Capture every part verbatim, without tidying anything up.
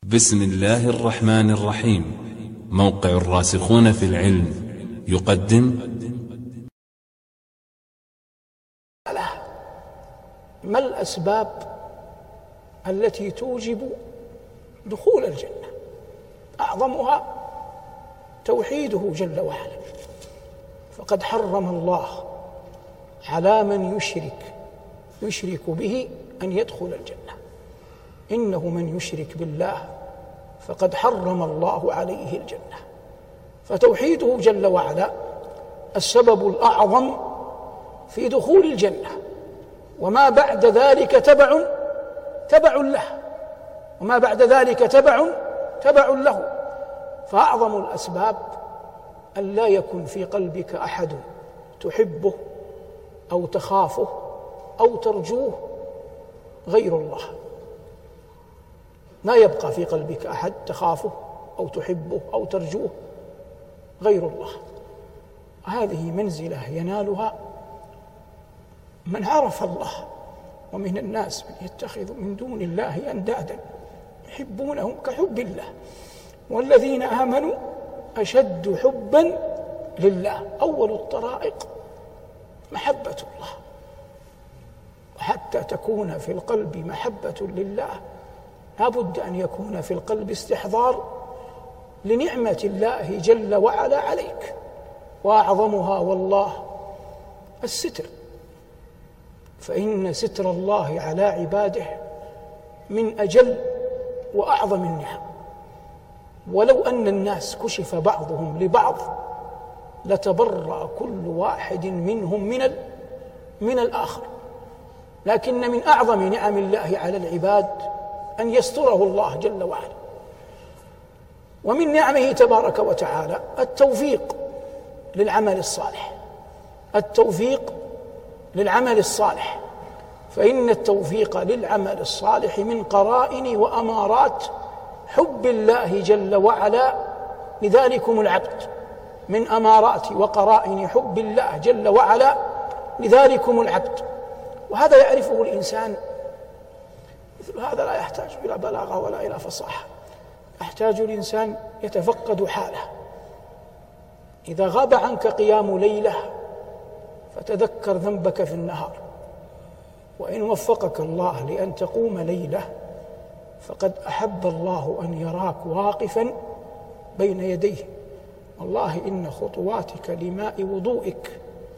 بسم الله الرحمن الرحيم. موقع الراسخون في العلم يقدم. ما الأسباب التي توجب دخول الجنة؟ أعظمها توحيده جل وعلا، فقد حرم الله على من يشرك يشرك به أن يدخل الجنة. إنه من يشرك بالله فقد حرم الله عليه الجنة. فتوحيده جل وعلا السبب الأعظم في دخول الجنة، وما بعد ذلك تبع تبع له وما بعد ذلك تبع تبع له. فأعظم الأسباب أن لا يكن في قلبك أحد تحبه أو تخافه أو ترجوه غير الله. ما يبقى في قلبك أحد تخافه أو تحبه أو ترجوه غير الله. هذه منزلة ينالها من عرف الله، ومن الناس من يتخذ من دون الله أندادا يحبونهم كحب الله، والذين آمنوا أشد حبا لله. أول الطرائق محبة الله، وحتى تكون في القلب محبة لله لا بد أن يكون في القلب استحضار لنعمة الله جل وعلا عليك، وأعظمها والله الستر. فإن ستر الله على عباده من أجل وأعظم النعم. ولو أن الناس كشف بعضهم لبعض لتبرأ كل واحد منهم من من الآخر. لكن من أعظم نعم الله على العباد أن يستره الله جل وعلا. ومن نعمه تبارك وتعالى التوفيق للعمل الصالح التوفيق للعمل الصالح فإن التوفيق للعمل الصالح من قرائن وأمارات حب الله جل وعلا لذلكم العبد، من أمارات وقرائن حب الله جل وعلا لذلكم العبد. وهذا يعرفه الإنسان. مثل هذا لا يحتاج إلى بلاغة ولا إلى فصاحة، يحتاج الإنسان يتفقد حاله. إذا غاب عنك قيام ليلة فتذكر ذنبك في النهار، وإن وفقك الله لأن تقوم ليلة فقد أحب الله أن يراك واقفا بين يديه. والله إن خطواتك لماء وضوئك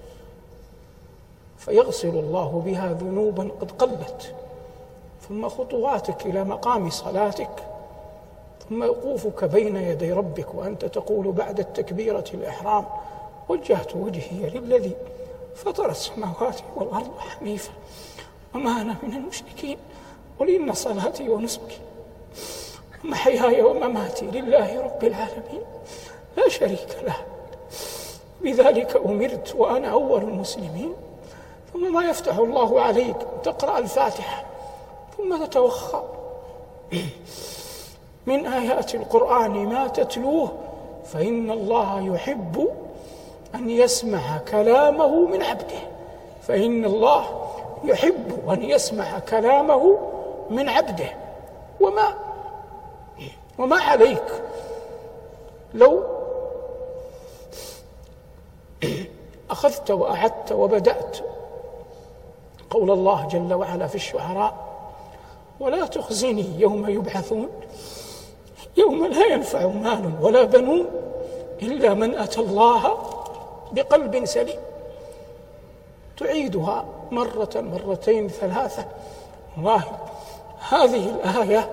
فيغسل الله بها ذنوبا قد قلت، ثم خطواتك إلى مقام صلاتك، ثم وقوفك بين يدي ربك وأنت تقول بعد التكبيرة الإحرام: وجهت وجهي للذي فطر السماوات والأرض حنيفا وما أنا من المشركين، قل إن صلاتي ونسكي ومحياي ومماتي لله رب العالمين لا شريك له، بذلك أمرت وأنا أول المسلمين. ثم ما يفتح الله عليك تقرأ الفاتحة ثم تتوخى من آيات القرآن ما تتلوه، فإن الله يحب أن يسمع كلامه من عبده فإن الله يحب أن يسمع كلامه من عبده. وما وما عليك لو أخذت وأعدت وبدأت قول الله جل وعلا في الشعراء: ولا تخزني يوم يبعثون يوم لا ينفع مال ولا بنون إلا من أتى الله بقلب سليم. تعيدها مرة مرتين ثلاثة. والله هذه الآية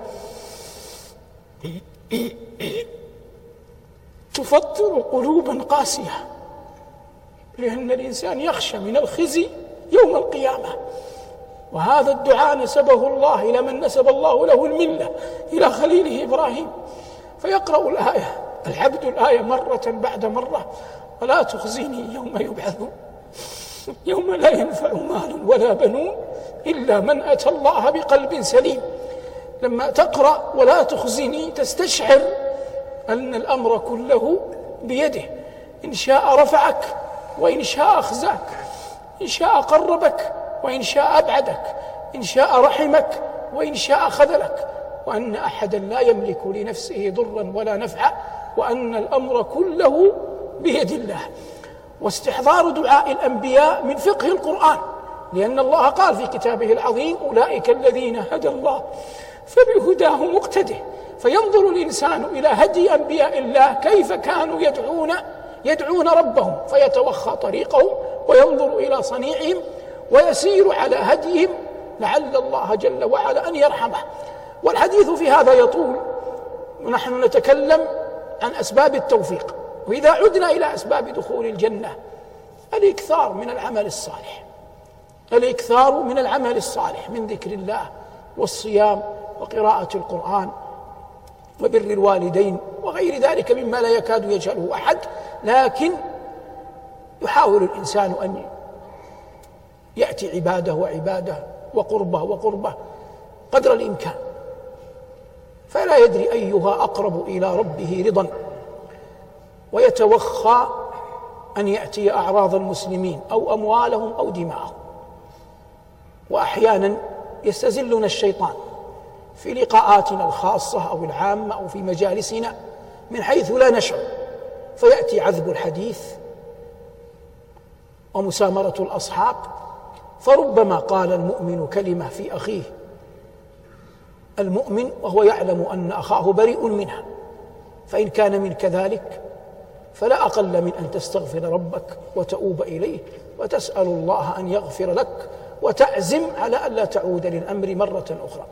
تفطر قلوبا قاسية، لأن الإنسان يخشى من الخزي يوم القيامة. وهذا الدعاء نسبه الله إلى من نسب الله له الملة، إلى خليله إبراهيم. فيقرأ الآية العبد الآية مرة بعد مرة: ولا تخزيني يوم يبعثون يوم لا ينفع مال ولا بنون إلا من أتى الله بقلب سليم. لما تقرأ ولا تخزيني تستشعر أن الأمر كله بيده، إن شاء رفعك وإن شاء أخزاك، إن شاء قربك وإن شاء أبعدك، إن شاء رحمك وإن شاء خذلك. وأن أحدا لا يملك لنفسه ضرا ولا نفعا، وأن الأمر كله بيد الله. واستحضار دعاء الأنبياء من فقه القرآن، لأن الله قال في كتابه العظيم: أولئك الذين هدى الله فبهداه مقتده. فينظر الإنسان إلى هدي أنبياء الله كيف كانوا يدعون يدعون ربهم فيتوخى طريقهم وينظر إلى صنيعهم ويسير على هديهم لعل الله جل وعلا أن يرحمه. والحديث في هذا يطول، ونحن نتكلم عن أسباب التوفيق. وإذا عدنا إلى أسباب دخول الجنة، الإكثار من العمل الصالح، الإكثار من العمل الصالح من ذكر الله والصيام وقراءة القرآن وبر الوالدين وغير ذلك مما لا يكاد يجهله أحد، لكن يحاول الإنسان أن يأتي عباده وعباده وقربه وقربه قدر الإمكان، فلا يدري أيها أقرب إلى ربه رضا، ويتوخى أن يأتي أعراض المسلمين أو أموالهم أو دماءهم. وأحيانا يستزلنا الشيطان في لقاءاتنا الخاصة أو العامة أو في مجالسنا من حيث لا نشعر، فيأتي عذب الحديث ومسامرة الأصحاب، فربما قال المؤمن كلمة في أخيه المؤمن وهو يعلم أن أخاه بريء منها، فإن كان من كذلك فلا أقل من أن تستغفر ربك وتؤوب إليه وتسأل الله أن يغفر لك وتعزم على ألا تعود للأمر مرة أخرى.